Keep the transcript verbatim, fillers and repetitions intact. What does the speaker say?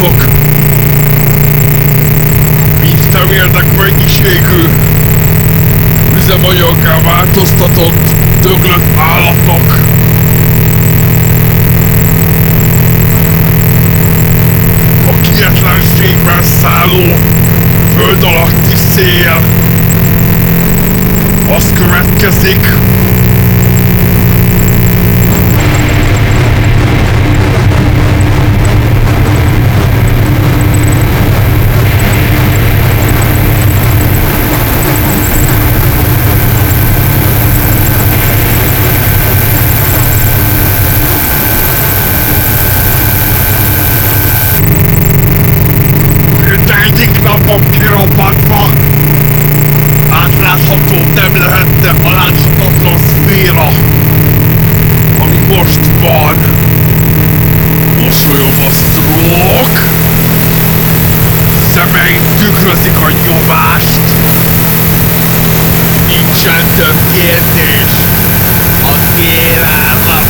fok, mint femérdek mennyiségű, üzemanyagká változtatott, döglött állatok, a kietlenségben szálló föld alatti szél, az következik. Hütte egyik napon kirobbantva, átlátható nem lehet, de a láthatatlan szféra, ami most van. Mosolyom a sztrók, szemeim tükrözik a nyomást, nincsen több kérdés, a kérelem